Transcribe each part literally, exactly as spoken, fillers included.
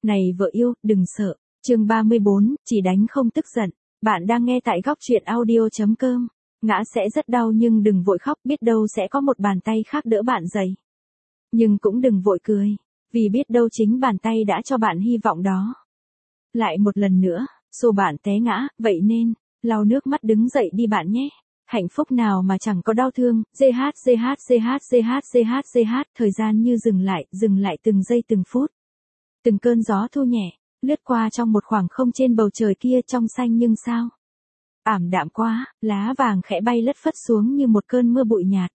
Này vợ yêu, đừng sợ. Chương ba mươi bốn, chỉ đánh không tức giận. Bạn đang nghe tại góc truyện audio chấm com. Ngã sẽ rất đau nhưng đừng vội khóc, biết đâu sẽ có một bàn tay khác đỡ bạn dậy. Nhưng cũng đừng vội cười, vì biết đâu chính bàn tay đã cho bạn hy vọng đó. Lại một lần nữa, xô bạn té ngã, vậy nên, lau nước mắt đứng dậy đi bạn nhé. Hạnh phúc nào mà chẳng có đau thương, giê hát giê hát giê hát giê hát giê hát giê hát, thời gian như dừng lại, dừng lại từng giây từng phút. Từng cơn gió thu nhẹ, lướt qua trong một khoảng không trên bầu trời kia trong xanh nhưng sao. Ảm đạm quá, lá vàng khẽ bay lất phất xuống như một cơn mưa bụi nhạt.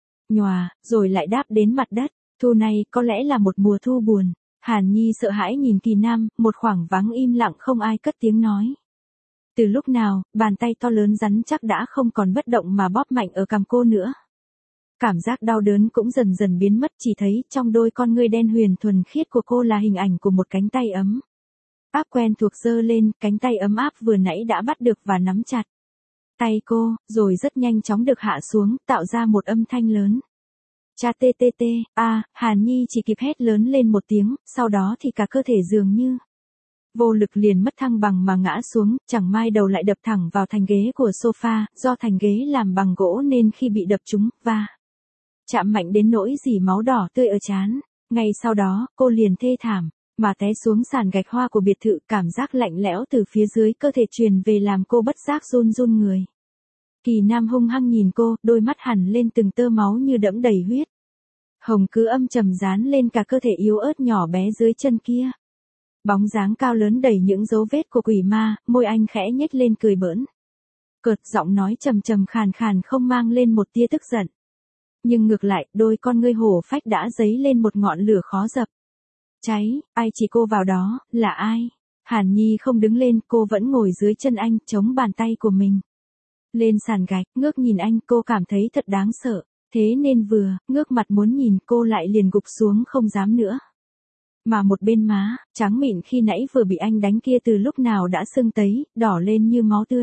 Nhòa, rồi lại đáp đến mặt đất, thu này có lẽ là một mùa thu buồn. Hàn Nhi sợ hãi nhìn Kỳ Nam, một khoảng vắng im lặng không ai cất tiếng nói. Từ lúc nào, bàn tay to lớn rắn chắc đã không còn bất động mà bóp mạnh ở cằm cô nữa. Cảm giác đau đớn cũng dần dần biến mất, chỉ thấy trong đôi con ngươi đen huyền thuần khiết của cô là hình ảnh của một cánh tay ấm áp quen thuộc giơ lên, cánh tay ấm áp vừa nãy đã bắt được và nắm chặt tay cô, rồi rất nhanh chóng được hạ xuống, tạo ra một âm thanh lớn. Cha tê tê tê, a, Hàn Nhi chỉ kịp hét lớn lên một tiếng, sau đó thì cả cơ thể dường như vô lực liền mất thăng bằng mà ngã xuống, chẳng may đầu lại đập thẳng vào thành ghế của sofa, do thành ghế làm bằng gỗ nên khi bị đập trúng, và chạm mạnh đến nỗi dỉ máu đỏ tươi ở trán. Ngay sau đó, cô liền thê thảm mà té xuống sàn gạch hoa của biệt thự, cảm giác lạnh lẽo từ phía dưới cơ thể truyền về làm cô bất giác run run người. Kỳ Nam hung hăng nhìn cô, đôi mắt hằn lên từng tơ máu như đẫm đầy huyết. Hồng cứ âm trầm dán lên cả cơ thể yếu ớt nhỏ bé dưới chân kia. Bóng dáng cao lớn đầy những dấu vết của quỷ ma, môi anh khẽ nhếch lên cười bỡn cợt, giọng nói trầm trầm khàn khàn không mang lên một tia tức giận. Nhưng ngược lại, đôi con ngươi hổ phách đã dấy lên một ngọn lửa khó dập. Cháy, ai chỉ cô vào đó, là ai? Hàn Nhi không đứng lên, cô vẫn ngồi dưới chân anh, chống bàn tay của mình lên sàn gạch, ngước nhìn anh, cô cảm thấy thật đáng sợ. Thế nên vừa ngước mặt muốn nhìn cô lại liền gục xuống không dám nữa. Mà một bên má, trắng mịn khi nãy vừa bị anh đánh kia từ lúc nào đã sưng tấy, đỏ lên như máu tươi.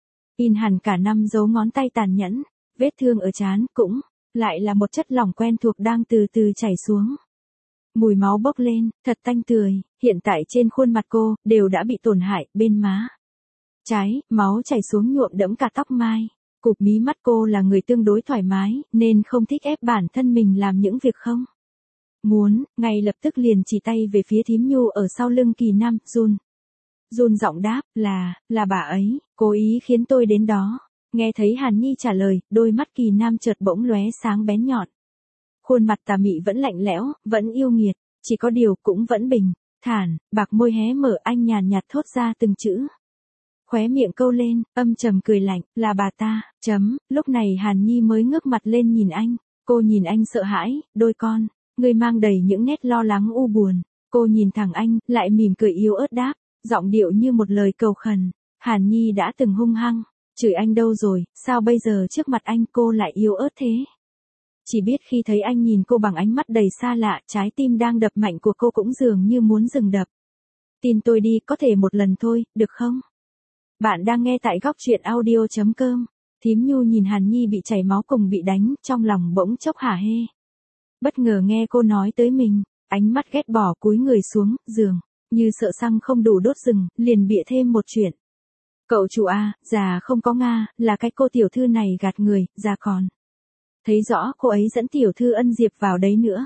In hẳn cả năm dấu ngón tay tàn nhẫn, vết thương ở trán cũng lại là một chất lỏng quen thuộc đang từ từ chảy xuống. Mùi máu bốc lên, thật tanh tưởi, hiện tại trên khuôn mặt cô, đều đã bị tổn hại, bên má trái, máu chảy xuống nhuộm đẫm cả tóc mai. Cụp mí mắt, cô là người tương đối thoải mái, nên không thích ép bản thân mình làm những việc không muốn, ngay lập tức liền chỉ tay về phía thím Nhu ở sau lưng Kỳ Nam, run. Run giọng đáp, là, là bà ấy, cố ý khiến tôi đến đó. Nghe thấy Hàn Nhi trả lời, đôi mắt Kỳ Nam chợt bỗng lóe sáng bén nhọn. Khuôn mặt tà mị vẫn lạnh lẽo, vẫn yêu nghiệt, chỉ có điều cũng vẫn bình thản, bạc môi hé mở, anh nhàn nhạt thốt ra từng chữ. Khóe miệng câu lên, âm trầm cười lạnh, là bà ta, chấm, lúc này Hàn Nhi mới ngước mặt lên nhìn anh, cô nhìn anh sợ hãi, đôi con người mang đầy những nét lo lắng u buồn. Cô nhìn thẳng anh, lại mỉm cười yếu ớt đáp, giọng điệu như một lời cầu khẩn. Hàn Nhi đã từng hung hăng chửi anh đâu rồi, sao bây giờ trước mặt anh cô lại yếu ớt thế? Chỉ biết khi thấy anh nhìn cô bằng ánh mắt đầy xa lạ, trái tim đang đập mạnh của cô cũng dường như muốn dừng đập. Tin tôi đi, có thể một lần thôi, được không? Bạn đang nghe tại góc truyện audio chấm com. Thím Nhu nhìn Hàn Nhi bị chảy máu cùng bị đánh, trong lòng bỗng chốc hả hê. Bất ngờ nghe cô nói tới mình, ánh mắt ghét bỏ cúi người xuống giường, như sợ xăng không đủ đốt rừng, liền bịa thêm một chuyện. Cậu chủ a, già không có Nga, là cái cô tiểu thư này gạt người, già còn thấy rõ cô ấy dẫn tiểu thư Ân Diệp vào đấy nữa.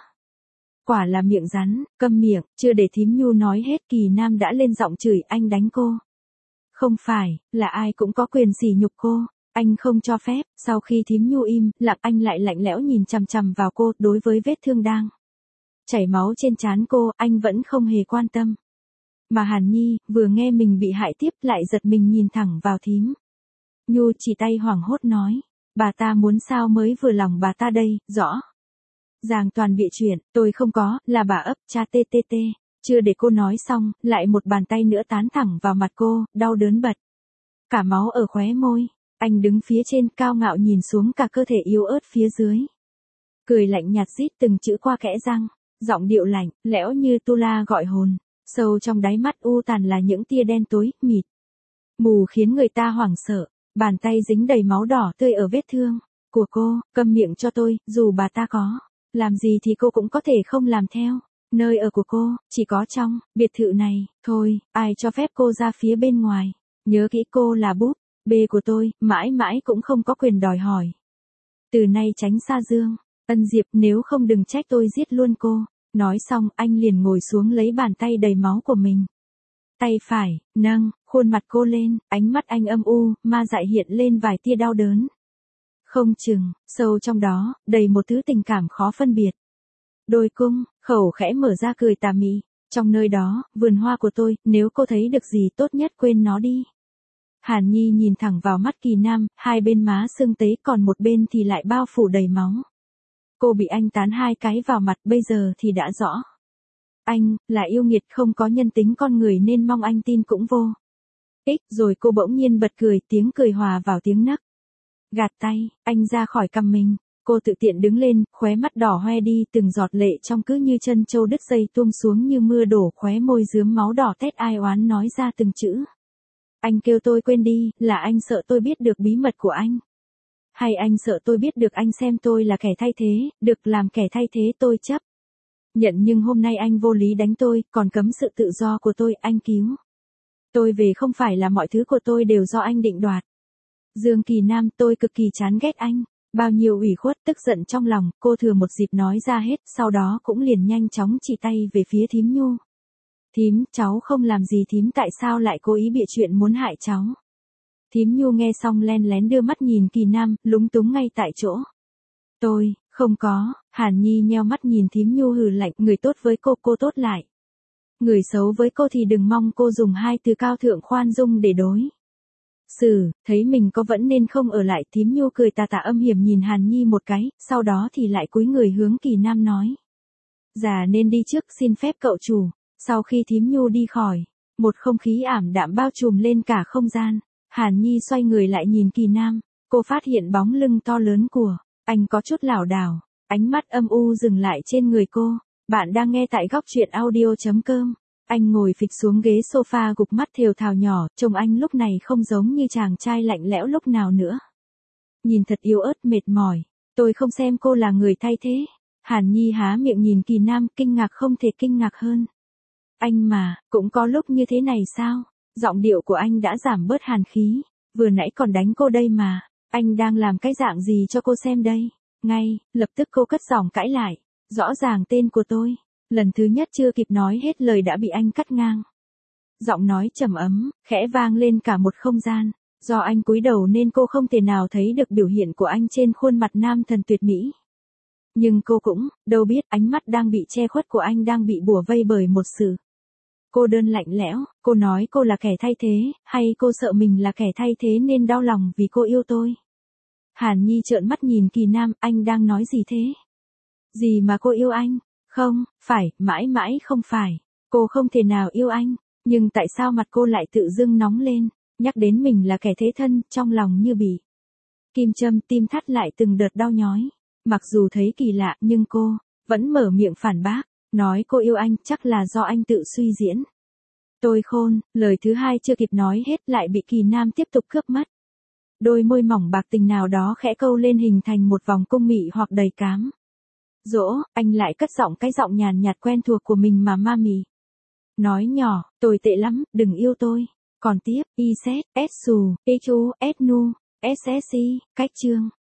Quả là miệng rắn, câm miệng, chưa để thím Nhu nói hết Kỳ Nam đã lên giọng chửi, anh đánh cô. Không phải, là ai cũng có quyền sỉ nhục cô, anh không cho phép. Sau khi thím Nhu im lặng, anh lại lạnh lẽo nhìn chằm chằm vào cô, đối với vết thương đang chảy máu trên trán cô, anh vẫn không hề quan tâm. Mà Hàn Nhi, vừa nghe mình bị hại tiếp, lại giật mình nhìn thẳng vào thím Nhu, chỉ tay hoảng hốt nói, bà ta muốn sao mới vừa lòng bà ta đây, rõ ràng toàn bịa chuyện, tôi không có, là bà ấp, cha tê tê tê. Chưa để cô nói xong, lại một bàn tay nữa tán thẳng vào mặt cô, đau đớn bật cả máu ở khóe môi. Anh đứng phía trên cao ngạo nhìn xuống cả cơ thể yếu ớt phía dưới. Cười lạnh nhạt rít từng chữ qua kẽ răng, giọng điệu lạnh, lẽo như tu la gọi hồn. Sâu trong đáy mắt u tàn là những tia đen tối, mịt mù khiến người ta hoảng sợ. Bàn tay dính đầy máu đỏ tươi ở vết thương của cô, câm miệng cho tôi, dù bà ta có làm gì thì cô cũng có thể không làm theo. Nơi ở của cô, chỉ có trong biệt thự này, thôi, ai cho phép cô ra phía bên ngoài. Nhớ kỹ cô là búp bê của tôi, mãi mãi cũng không có quyền đòi hỏi. Từ nay tránh xa Dương. Ân Diệp, nếu không đừng trách tôi giết luôn cô. Nói xong anh liền ngồi xuống lấy bàn tay đầy máu của mình. Tay phải, nâng, khuôn mặt cô lên, ánh mắt anh âm u, ma dại hiện lên vài tia đau đớn. Không chừng, sâu trong đó, đầy một thứ tình cảm khó phân biệt. Đôi cung, khẩu khẽ mở ra cười tà mị. Trong nơi đó, vườn hoa của tôi, nếu cô thấy được gì tốt nhất quên nó đi. Hàn Nhi nhìn thẳng vào mắt Kỳ Nam, hai bên má sưng tấy còn một bên thì lại bao phủ đầy máu. Cô bị anh tán hai cái vào mặt bây giờ thì đã rõ. Anh, là yêu nghiệt không có nhân tính con người nên mong anh tin cũng vô ích. Rồi cô bỗng nhiên bật cười, tiếng cười hòa vào tiếng nấc. Gạt tay, anh ra khỏi cằm mình. Cô tự tiện đứng lên, khóe mắt đỏ hoe đi, từng giọt lệ trong cứ như chân trâu đứt dây tuôn xuống như mưa đổ, khóe môi rướm máu đỏ tét ai oán nói ra từng chữ. Anh kêu tôi quên đi, là anh sợ tôi biết được bí mật của anh. Hay anh sợ tôi biết được anh xem tôi là kẻ thay thế, được làm kẻ thay thế tôi chấp nhận, nhưng hôm nay anh vô lý đánh tôi, còn cấm sự tự do của tôi, anh cứu tôi về, không phải là mọi thứ của tôi đều do anh định đoạt. Dương Kỳ Nam, tôi cực kỳ chán ghét anh. Bao nhiêu ủy khuất tức giận trong lòng, cô thừa một dịp nói ra hết, sau đó cũng liền nhanh chóng chỉ tay về phía thím Nhu. Thím, cháu không làm gì thím, tại sao lại cố ý bịa chuyện muốn hại cháu? Thím Nhu nghe xong len lén đưa mắt nhìn Kỳ Nam, lúng túng ngay tại chỗ. Tôi, không có. Hàn Nhi nheo mắt nhìn thím Nhu hừ lạnh, người tốt với cô, cô tốt lại. Người xấu với cô thì đừng mong cô dùng hai từ cao thượng khoan dung để đối xử. Thấy mình có vẫn nên không ở lại, thím Nhu cười tà tà âm hiểm nhìn Hàn Nhi một cái, sau đó thì lại cúi người hướng Kỳ Nam nói. Già nên đi trước, xin phép cậu chủ. Sau khi thím Nhu đi khỏi, một không khí ảm đạm bao trùm lên cả không gian. Hàn Nhi xoay người lại nhìn Kỳ Nam, cô phát hiện bóng lưng to lớn của anh có chút lảo đảo, ánh mắt âm u dừng lại trên người cô. Bạn đang nghe tại góc truyện audio chấm com. Anh ngồi phịch xuống ghế sofa gục mắt thều thào nhỏ, trông anh lúc này không giống như chàng trai lạnh lẽo lúc nào nữa. Nhìn thật yếu ớt mệt mỏi, tôi không xem cô là người thay thế. Hàn Nhi há miệng nhìn Kỳ Nam, kinh ngạc không thể kinh ngạc hơn. Anh mà, cũng có lúc như thế này sao? Giọng điệu của anh đã giảm bớt hàn khí. Vừa nãy còn đánh cô đây mà. Anh đang làm cái dạng gì cho cô xem đây? Ngay, lập tức cô cất giọng cãi lại. Rõ ràng tên của tôi. Lần thứ nhất chưa kịp nói hết lời đã bị anh cắt ngang. Giọng nói trầm ấm, khẽ vang lên cả một không gian. Do anh cúi đầu nên cô không thể nào thấy được biểu hiện của anh trên khuôn mặt nam thần tuyệt mỹ. Nhưng cô cũng, đâu biết ánh mắt đang bị che khuất của anh đang bị bủa vây bởi một sự cô đơn lạnh lẽo. Cô nói cô là kẻ thay thế, hay cô sợ mình là kẻ thay thế nên đau lòng vì cô yêu tôi? Hàn Nhi trợn mắt nhìn Kỳ Nam, anh đang nói gì thế? Gì mà cô yêu anh? Không, phải, mãi mãi không phải. Cô không thể nào yêu anh. Nhưng tại sao mặt cô lại tự dưng nóng lên, nhắc đến mình là kẻ thế thân, trong lòng như bị kim châm, tim thắt lại từng đợt đau nhói. Mặc dù thấy kỳ lạ nhưng cô vẫn mở miệng phản bác, nói cô yêu anh chắc là do anh tự suy diễn. Tôi khôn, lời thứ hai chưa kịp nói hết lại bị Kỳ Nam tiếp tục cướp mất. Đôi môi mỏng bạc tình nào đó khẽ câu lên hình thành một vòng cung mị hoặc đầy cám dỗ, anh lại cất giọng cái giọng nhàn nhạt quen thuộc của mình mà ma mị. Nói nhỏ, tồi tệ lắm, đừng yêu tôi. Còn tiếp, y xét, s xù, e chu, s nu, s s i, cách chương.